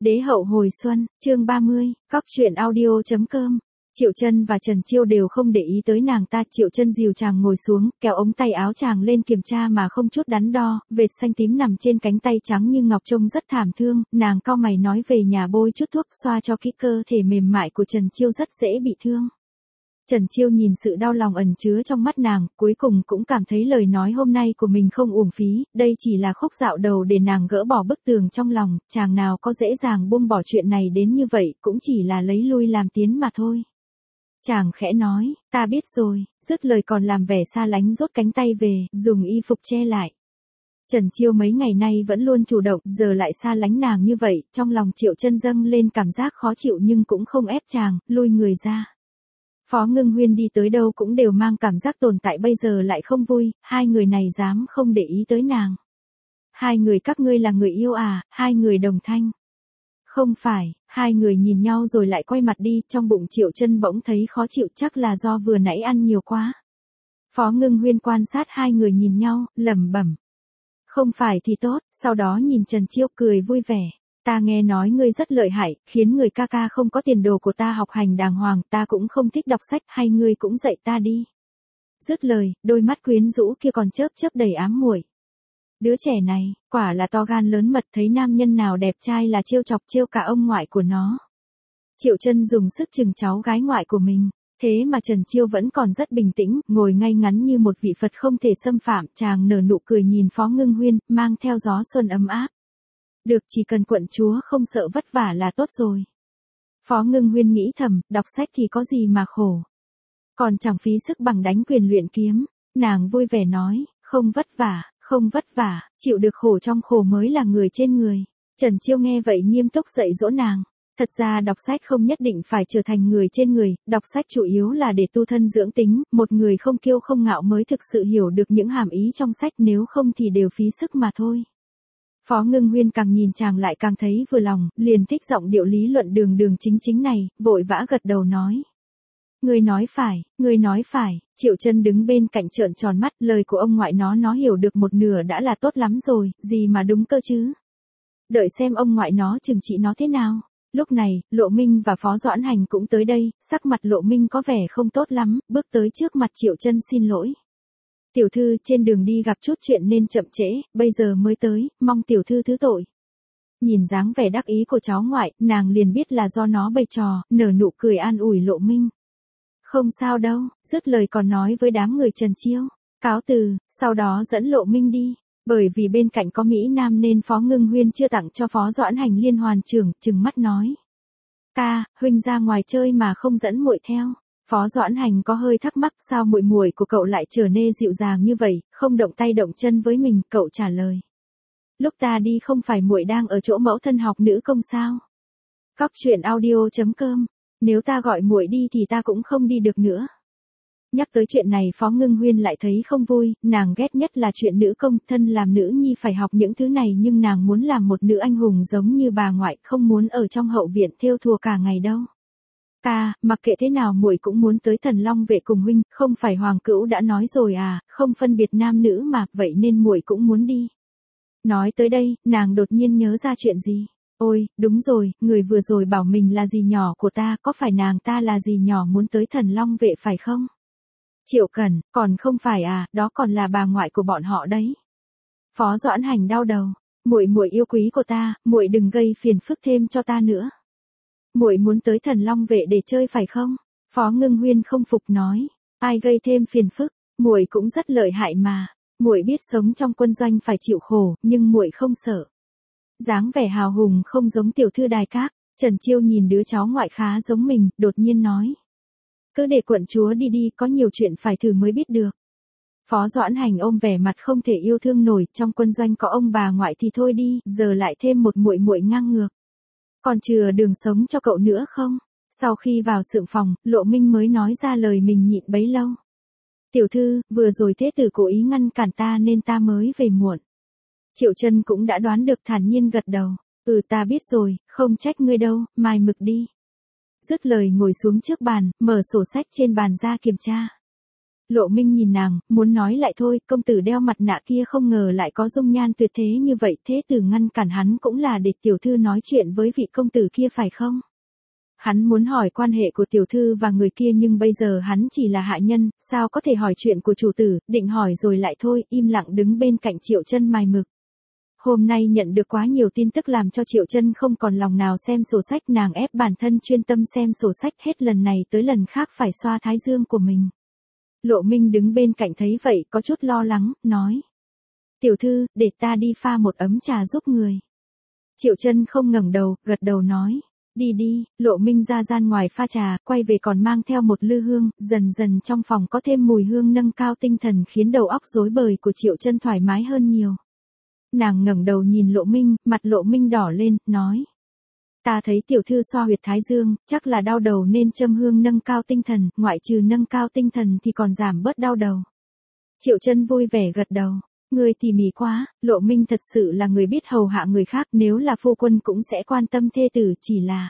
Đế hậu hồi xuân, chương 30, cóc truyện audio.com. Triệu Chân và Trần Chiêu đều không để ý tới nàng ta. Triệu Chân dìu chàng ngồi xuống, kéo ống tay áo chàng lên kiểm tra mà không chút đắn đo, vệt xanh tím nằm trên cánh tay trắng như ngọc trông rất thảm thương. Nàng cau mày nói về nhà bôi chút thuốc xoa cho kỹ, cơ thể mềm mại của Trần Chiêu rất dễ bị thương. Trần Chiêu nhìn sự đau lòng ẩn chứa trong mắt nàng, cuối cùng cũng cảm thấy lời nói hôm nay của mình không uổng phí, đây chỉ là khúc dạo đầu để nàng gỡ bỏ bức tường trong lòng, chàng nào có dễ dàng buông bỏ chuyện này đến như vậy, cũng chỉ là lấy lui làm tiến mà thôi. Chàng khẽ nói, ta biết rồi, dứt lời còn làm vẻ xa lánh rút cánh tay về, dùng y phục che lại. Trần Chiêu mấy ngày nay vẫn luôn chủ động, giờ lại xa lánh nàng như vậy, trong lòng Triệu Chân dâng lên cảm giác khó chịu nhưng cũng không ép chàng, lui người ra. Phó Ngưng Huyên đi tới đâu cũng đều mang cảm giác tồn tại bây giờ lại không vui, hai người này dám không để ý tới nàng. Hai người các ngươi là người yêu à, hai người đồng thanh. Không phải, hai người nhìn nhau rồi lại quay mặt đi, trong bụng Triệu Chân bỗng thấy khó chịu, chắc là do vừa nãy ăn nhiều quá. Phó Ngưng Huyên quan sát hai người nhìn nhau, lẩm bẩm. Không phải thì tốt, sau đó nhìn Trần Chiêu cười vui vẻ. Ta nghe nói ngươi rất lợi hại, khiến người ca ca không có tiền đồ của ta học hành đàng hoàng, ta cũng không thích đọc sách, hay ngươi cũng dạy ta đi. Dứt lời, đôi mắt quyến rũ kia còn chớp chớp đầy ám muội. Đứa trẻ này, quả là to gan lớn mật, thấy nam nhân nào đẹp trai là trêu chọc trêu cả ông ngoại của nó. Triệu Chân dùng sức chừng cháu gái ngoại của mình, thế mà Trần Chiêu vẫn còn rất bình tĩnh, ngồi ngay ngắn như một vị Phật không thể xâm phạm, chàng nở nụ cười nhìn Phó Ngưng Huyên, mang theo gió xuân ấm áp. Được, chỉ cần quận chúa không sợ vất vả là tốt rồi. Phó Ngưng Huyên nghĩ thầm, đọc sách thì có gì mà khổ. Còn chẳng phí sức bằng đánh quyền luyện kiếm. Nàng vui vẻ nói, không vất vả, không vất vả, chịu được khổ trong khổ mới là người trên người. Trần Chiêu nghe vậy nghiêm túc dạy dỗ nàng. Thật ra đọc sách không nhất định phải trở thành người trên người, đọc sách chủ yếu là để tu thân dưỡng tính, một người không kiêu không ngạo mới thực sự hiểu được những hàm ý trong sách, nếu không thì đều phí sức mà thôi. Phó Ngưng Huyên càng nhìn chàng lại càng thấy vừa lòng, liền thích giọng điệu lý luận đường đường chính chính này, vội vã gật đầu nói. Ngươi nói phải, ngươi nói phải. Triệu Chân đứng bên cạnh trợn tròn mắt, lời của ông ngoại nó hiểu được một nửa đã là tốt lắm rồi, gì mà đúng cơ chứ. Đợi xem ông ngoại nó trừng trị nó thế nào. Lúc này, Lộ Minh và Phó Doãn Hành cũng tới đây, sắc mặt Lộ Minh có vẻ không tốt lắm, bước tới trước mặt Triệu Chân xin lỗi. Tiểu thư, trên đường đi gặp chút chuyện nên chậm trễ, bây giờ mới tới, mong tiểu thư thứ tội. Nhìn dáng vẻ đắc ý của cháu ngoại, nàng liền biết là do nó bày trò, nở nụ cười an ủi Lộ Minh. Không sao đâu, dứt lời còn nói với đám người Trần Chiêu, cáo từ, sau đó dẫn Lộ Minh đi. Bởi vì bên cạnh có Mỹ Nam nên Phó Ngưng Huyên chưa tặng cho Phó Doãn Hành liên hoàn trưởng, trừng mắt nói. Ca, huynh ra ngoài chơi mà không dẫn muội theo. Phó Doãn Hành có hơi thắc mắc, sao muội muội của cậu lại trở nên dịu dàng như vậy, không động tay động chân với mình. Cậu trả lời. Lúc ta đi không phải muội đang ở chỗ mẫu thân học nữ công sao? Cóc truyện audio.com. Nếu ta gọi muội đi thì ta cũng không đi được nữa. Nhắc tới chuyện này Phó Ngưng Huyên lại thấy không vui, nàng ghét nhất là chuyện nữ công, thân làm nữ nhi phải học những thứ này, nhưng nàng muốn làm một nữ anh hùng giống như bà ngoại, không muốn ở trong hậu viện thêu thùa cả ngày đâu. Ca, mặc kệ thế nào muội cũng muốn tới Thần Long vệ cùng huynh, không phải Hoàng Cữu đã nói rồi à, không phân biệt nam nữ mà, vậy nên muội cũng muốn đi. Nói tới đây, nàng đột nhiên nhớ ra chuyện gì. Ôi, đúng rồi, người vừa rồi bảo mình là dì nhỏ của ta, có phải nàng ta là dì nhỏ muốn tới Thần Long vệ phải không? Triệu Cẩn, còn không phải à, đó còn là bà ngoại của bọn họ đấy. Phó Doãn Hành đau đầu, muội muội yêu quý của ta, muội đừng gây phiền phức thêm cho ta nữa. Muội muốn tới Thần Long vệ để chơi phải không? Phó Ngưng Huyên không phục nói, ai gây thêm phiền phức, muội cũng rất lợi hại mà. Muội biết sống trong quân doanh phải chịu khổ, nhưng muội không sợ. Dáng vẻ hào hùng không giống tiểu thư đài các. Trần Chiêu nhìn đứa cháu ngoại khá giống mình, đột nhiên nói. Cứ để quận chúa đi đi, có nhiều chuyện phải thử mới biết được. Phó Doãn Hành ôm vẻ mặt không thể yêu thương nổi, trong quân doanh có ông bà ngoại thì thôi đi, giờ lại thêm một muội muội ngang ngược. Còn chừa đường sống cho cậu nữa không? Sau khi vào sượng phòng, Lộ Minh mới nói ra lời mình nhịn bấy lâu. Tiểu thư, vừa rồi thế tử cố ý ngăn cản ta nên ta mới về muộn. Triệu Chân cũng đã đoán được, thản nhiên gật đầu. Ta biết rồi, không trách ngươi đâu, mai mực đi. Dứt lời ngồi xuống trước bàn, mở sổ sách trên bàn ra kiểm tra. Lộ Minh nhìn nàng, muốn nói lại thôi, công tử đeo mặt nạ kia không ngờ lại có dung nhan tuyệt thế như vậy, thế tử ngăn cản hắn cũng là để tiểu thư nói chuyện với vị công tử kia phải không? Hắn muốn hỏi quan hệ của tiểu thư và người kia nhưng bây giờ hắn chỉ là hạ nhân, sao có thể hỏi chuyện của chủ tử, định hỏi rồi lại thôi, im lặng đứng bên cạnh Triệu Chân mài mực. Hôm nay nhận được quá nhiều tin tức làm cho Triệu Chân không còn lòng nào xem sổ sách, nàng ép bản thân chuyên tâm xem sổ sách, hết lần này tới lần khác phải xoa thái dương của mình. Lộ Minh đứng bên cạnh thấy vậy có chút lo lắng, nói. Tiểu thư, để ta đi pha một ấm trà giúp người. Triệu Chân không ngẩng đầu, gật đầu nói. Đi đi, Lộ Minh ra gian ngoài pha trà, quay về còn mang theo một lư hương, dần dần trong phòng có thêm mùi hương nâng cao tinh thần khiến đầu óc rối bời của Triệu Chân thoải mái hơn nhiều. Nàng ngẩng đầu nhìn Lộ Minh, mặt Lộ Minh đỏ lên, nói. Ta thấy tiểu thư xoa huyệt thái dương, chắc là đau đầu nên châm hương nâng cao tinh thần, ngoại trừ nâng cao tinh thần thì còn giảm bớt đau đầu. Triệu Chân vui vẻ gật đầu. Ngươi tỉ mỉ quá, Lộ Minh thật sự là người biết hầu hạ người khác, nếu là phu quân cũng sẽ quan tâm thê tử, chỉ là.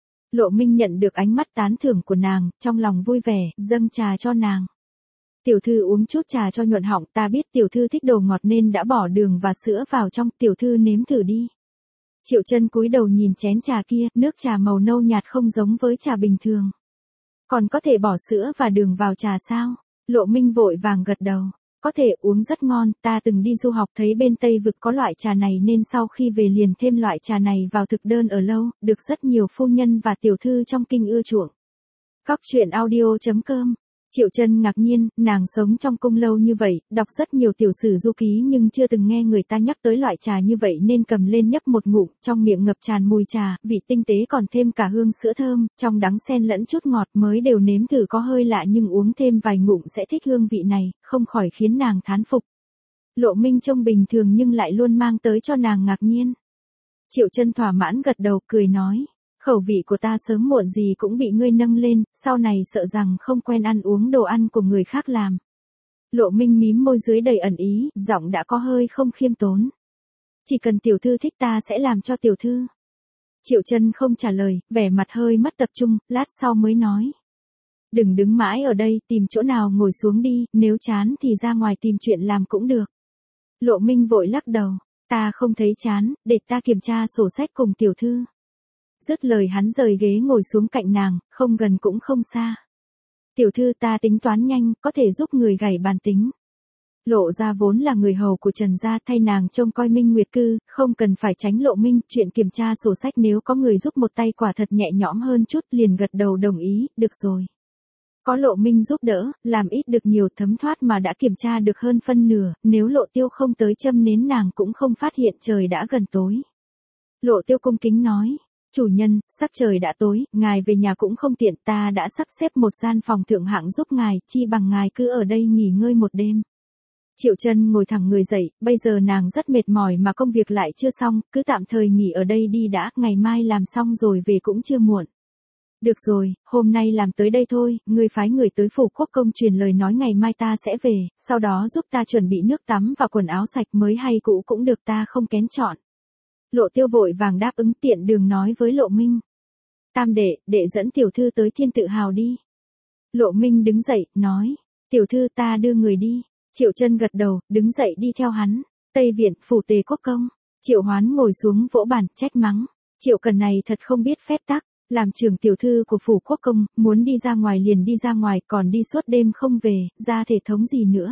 Lộ Minh nhận được ánh mắt tán thưởng của nàng, trong lòng vui vẻ, dâng trà cho nàng. Tiểu thư uống chút trà cho nhuận họng, ta biết tiểu thư thích đồ ngọt nên đã bỏ đường và sữa vào trong, tiểu thư nếm thử đi. Triệu Chân cúi đầu nhìn chén trà kia, nước trà màu nâu nhạt không giống với trà bình thường. Còn có thể bỏ sữa và đường vào trà sao? Lộ Minh vội vàng gật đầu. Có thể, uống rất ngon, ta từng đi du học thấy bên Tây Vực có loại trà này nên sau khi về liền thêm loại trà này vào thực đơn ở lâu, được rất nhiều phu nhân và tiểu thư trong kinh ưa chuộng. Góc truyện audio.com. Triệu Chân ngạc nhiên, nàng sống trong cung lâu như vậy, đọc rất nhiều tiểu sử du ký nhưng chưa từng nghe người ta nhắc tới loại trà như vậy nên cầm lên nhấp một ngụm, trong miệng ngập tràn mùi trà, vị tinh tế còn thêm cả hương sữa thơm, trong đắng xen lẫn chút ngọt, mới đều nếm thử có hơi lạ nhưng uống thêm vài ngụm sẽ thích hương vị này, không khỏi khiến nàng thán phục. Lộ Minh trông bình thường nhưng lại luôn mang tới cho nàng ngạc nhiên. Triệu Chân thỏa mãn gật đầu cười nói. Khẩu vị của ta sớm muộn gì cũng bị ngươi nâng lên, sau này sợ rằng không quen ăn uống đồ ăn của người khác làm. Lộ Minh mím môi dưới đầy ẩn ý, giọng đã có hơi không khiêm tốn. Chỉ cần tiểu thư thích ta sẽ làm cho tiểu thư. Triệu Chân không trả lời, vẻ mặt hơi mất tập trung, lát sau mới nói. Đừng đứng mãi ở đây, tìm chỗ nào ngồi xuống đi, nếu chán thì ra ngoài tìm chuyện làm cũng được. Lộ Minh vội lắc đầu, ta không thấy chán, để ta kiểm tra sổ sách cùng tiểu thư. Dứt lời hắn rời ghế ngồi xuống cạnh nàng, không gần cũng không xa. Tiểu thư ta tính toán nhanh, có thể giúp người gảy bàn tính. Lộ gia vốn là người hầu của Trần gia, thay nàng trông coi Minh Nguyệt Cư, không cần phải tránh Lộ Minh, chuyện kiểm tra sổ sách nếu có người giúp một tay quả thật nhẹ nhõm hơn chút, liền gật đầu đồng ý, được rồi. Có Lộ Minh giúp đỡ, làm ít được nhiều, thấm thoát mà đã kiểm tra được hơn phân nửa, nếu Lộ Tiêu không tới châm nến nàng cũng không phát hiện trời đã gần tối. Lộ Tiêu cung kính nói. Chủ nhân, sắc trời đã tối, ngài về nhà cũng không tiện, ta đã sắp xếp một gian phòng thượng hạng giúp ngài, chi bằng ngài cứ ở đây nghỉ ngơi một đêm. Triệu Chân ngồi thẳng người dậy, bây giờ nàng rất mệt mỏi mà công việc lại chưa xong, cứ tạm thời nghỉ ở đây đi đã, ngày mai làm xong rồi về cũng chưa muộn. Được rồi, hôm nay làm tới đây thôi, ngươi phái người tới phủ quốc công truyền lời nói ngày mai ta sẽ về, sau đó giúp ta chuẩn bị nước tắm và quần áo sạch mới hay cũ cũng được, ta không kén chọn. Lộ Tiêu vội vàng đáp ứng, tiện đường nói với Lộ Minh. Tam đệ dẫn tiểu thư tới Thiên Tự Hào đi. Lộ Minh đứng dậy, nói. Tiểu thư ta đưa người đi. Triệu Chân gật đầu, đứng dậy đi theo hắn. Tây Viện, phủ Tề Quốc công. Triệu Hoán ngồi xuống vỗ bàn, trách mắng. Triệu Cần này thật không biết phép tắc. Làm trưởng tiểu thư của phủ quốc công, muốn đi ra ngoài liền đi ra ngoài, còn đi suốt đêm không về, ra thể thống gì nữa.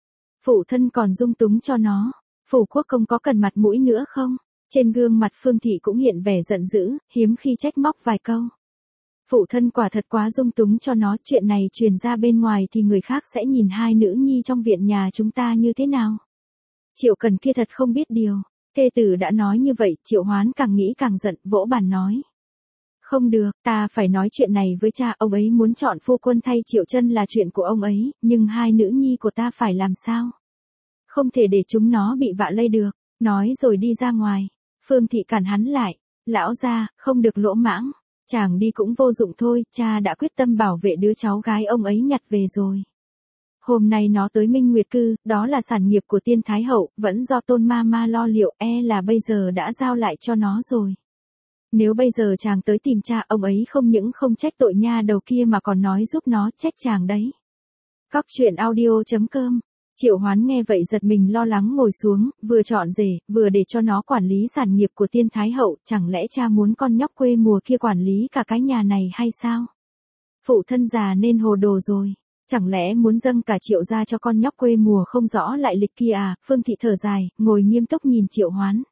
Phụ thân còn dung túng cho nó. Phủ quốc công có cần mặt mũi nữa không? Trên gương mặt Phương Thị cũng hiện vẻ giận dữ, hiếm khi trách móc vài câu. Phụ thân quả thật quá dung túng cho nó, chuyện này truyền ra bên ngoài thì người khác sẽ nhìn hai nữ nhi trong viện nhà chúng ta như thế nào. Triệu Cần kia thật không biết điều. Thê tử đã nói như vậy, Triệu Hoán càng nghĩ càng giận, vỗ bàn nói. Không được, ta phải nói chuyện này với cha, ông ấy muốn chọn phu quân thay Triệu Chân là chuyện của ông ấy, nhưng hai nữ nhi của ta phải làm sao? Không thể để chúng nó bị vạ lây được, nói rồi đi ra ngoài. Phương Thị cản hắn lại, lão gia, không được lỗ mãng, chàng đi cũng vô dụng thôi, cha đã quyết tâm bảo vệ đứa cháu gái ông ấy nhặt về rồi. Hôm nay nó tới Minh Nguyệt Cư, đó là sản nghiệp của Tiên Thái Hậu, vẫn do Tôn Ma lo liệu, là bây giờ đã giao lại cho nó rồi. Nếu bây giờ chàng tới tìm cha, ông ấy không những không trách tội nha đầu kia mà còn nói giúp nó, trách chàng đấy. Cóc truyện audio.com. Triệu Hoán nghe vậy giật mình lo lắng ngồi xuống, vừa chọn rể, vừa để cho nó quản lý sản nghiệp của Tiên Thái Hậu, chẳng lẽ cha muốn con nhóc quê mùa kia quản lý cả cái nhà này hay sao? Phụ thân già nên hồ đồ rồi. Chẳng lẽ muốn dâng cả Triệu gia cho con nhóc quê mùa không rõ lại lịch kia à? Phương Thị thở dài, ngồi nghiêm túc nhìn Triệu Hoán.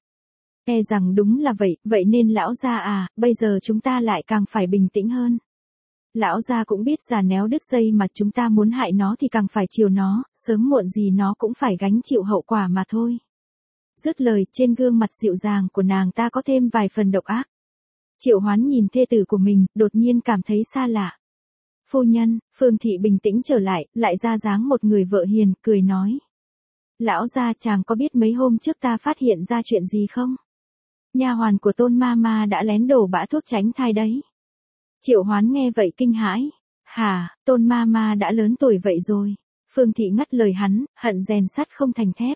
E rằng đúng là vậy, vậy nên lão gia à, bây giờ chúng ta lại càng phải bình tĩnh hơn. Lão gia cũng biết già néo đứt dây mà chúng ta muốn hại nó thì càng phải chiều nó, sớm muộn gì nó cũng phải gánh chịu hậu quả mà thôi. Dứt lời, trên gương mặt dịu dàng của nàng ta có thêm vài phần độc ác. Triệu Hoán nhìn thê tử của mình, đột nhiên cảm thấy xa lạ. Phu nhân, Phương Thị bình tĩnh trở lại ra dáng một người vợ hiền, cười nói. Lão gia chàng có biết mấy hôm trước ta phát hiện ra chuyện gì không? Nha hoàn của Tôn Mama đã lén đổ bã thuốc tránh thai đấy. Triệu Hoán nghe vậy kinh hãi. Hả, Tôn Mama đã lớn tuổi vậy rồi. Phương Thị ngắt lời hắn, hận rèn sắt không thành thép.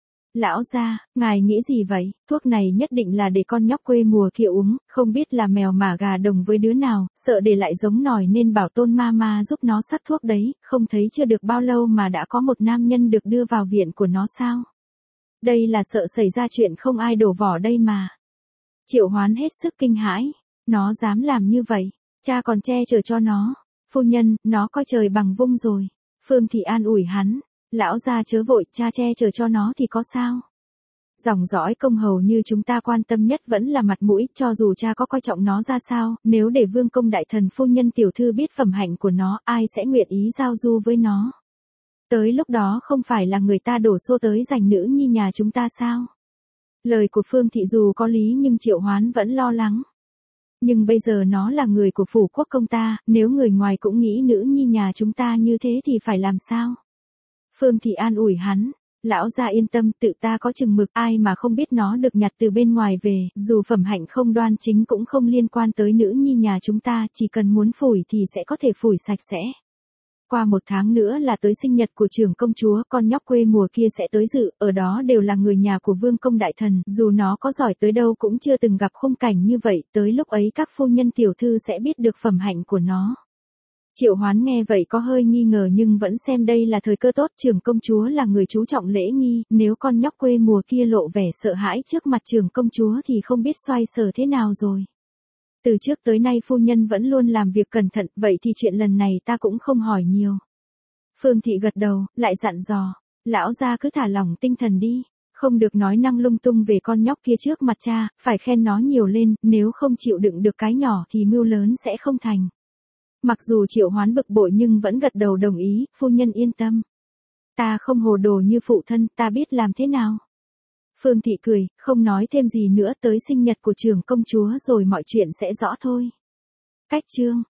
Lão gia, ngài nghĩ gì vậy? Thuốc này nhất định là để con nhóc quê mùa kia uống, không biết là mèo mả gà đồng với đứa nào, sợ để lại giống nòi nên bảo Tôn Mama giúp nó sắc thuốc đấy, không thấy chưa được bao lâu mà đã có một nam nhân được đưa vào viện của nó sao? Đây là sợ xảy ra chuyện không ai đổ vỏ đây mà. Triệu Hoán hết sức kinh hãi, nó dám làm như vậy, cha còn che chở cho nó. Phu nhân, nó coi trời bằng vung rồi. Phương Thị an ủi hắn. Lão gia chớ vội, cha che chở cho nó thì có sao? Dòng dõi công hầu như chúng ta quan tâm nhất vẫn là mặt mũi, cho dù cha có coi trọng nó ra sao, nếu để vương công đại thần phu nhân tiểu thư biết phẩm hạnh của nó, ai sẽ nguyện ý giao du với nó? Tới lúc đó không phải là người ta đổ xô tới giành nữ nhi nhà chúng ta sao? Lời của Phương Thị dù có lý nhưng Triệu Hoán vẫn lo lắng. Nhưng bây giờ nó là người của phủ quốc công ta, nếu người ngoài cũng nghĩ nữ nhi nhà chúng ta như thế thì phải làm sao? Phương Thị an ủi hắn, lão gia yên tâm, tự ta có chừng mực, ai mà không biết nó được nhặt từ bên ngoài về, dù phẩm hạnh không đoan chính cũng không liên quan tới nữ nhi nhà chúng ta, chỉ cần muốn phủi thì sẽ có thể phủi sạch sẽ. Qua 1 tháng nữa là tới sinh nhật của trưởng công chúa, con nhóc quê mùa kia sẽ tới dự, ở đó đều là người nhà của vương công đại thần, dù nó có giỏi tới đâu cũng chưa từng gặp khung cảnh như vậy, tới lúc ấy các phu nhân tiểu thư sẽ biết được phẩm hạnh của nó. Triệu Hoán nghe vậy có hơi nghi ngờ nhưng vẫn xem đây là thời cơ tốt, trưởng công chúa là người chú trọng lễ nghi, nếu con nhóc quê mùa kia lộ vẻ sợ hãi trước mặt trưởng công chúa thì không biết xoay sở thế nào rồi. Từ trước tới nay phu nhân vẫn luôn làm việc cẩn thận, vậy thì chuyện lần này ta cũng không hỏi nhiều. Phương Thị gật đầu, lại dặn dò, lão gia cứ thả lỏng tinh thần đi, không được nói năng lung tung về con nhóc kia trước mặt cha, phải khen nó nhiều lên, nếu không chịu đựng được cái nhỏ thì mưu lớn sẽ không thành. Mặc dù Triệu Hoán bực bội nhưng vẫn gật đầu đồng ý, phu nhân yên tâm. Ta không hồ đồ như phụ thân, ta biết làm thế nào. Phương Thị cười, không nói thêm gì nữa, tới sinh nhật của trưởng công chúa rồi mọi chuyện sẽ rõ thôi. Cách chương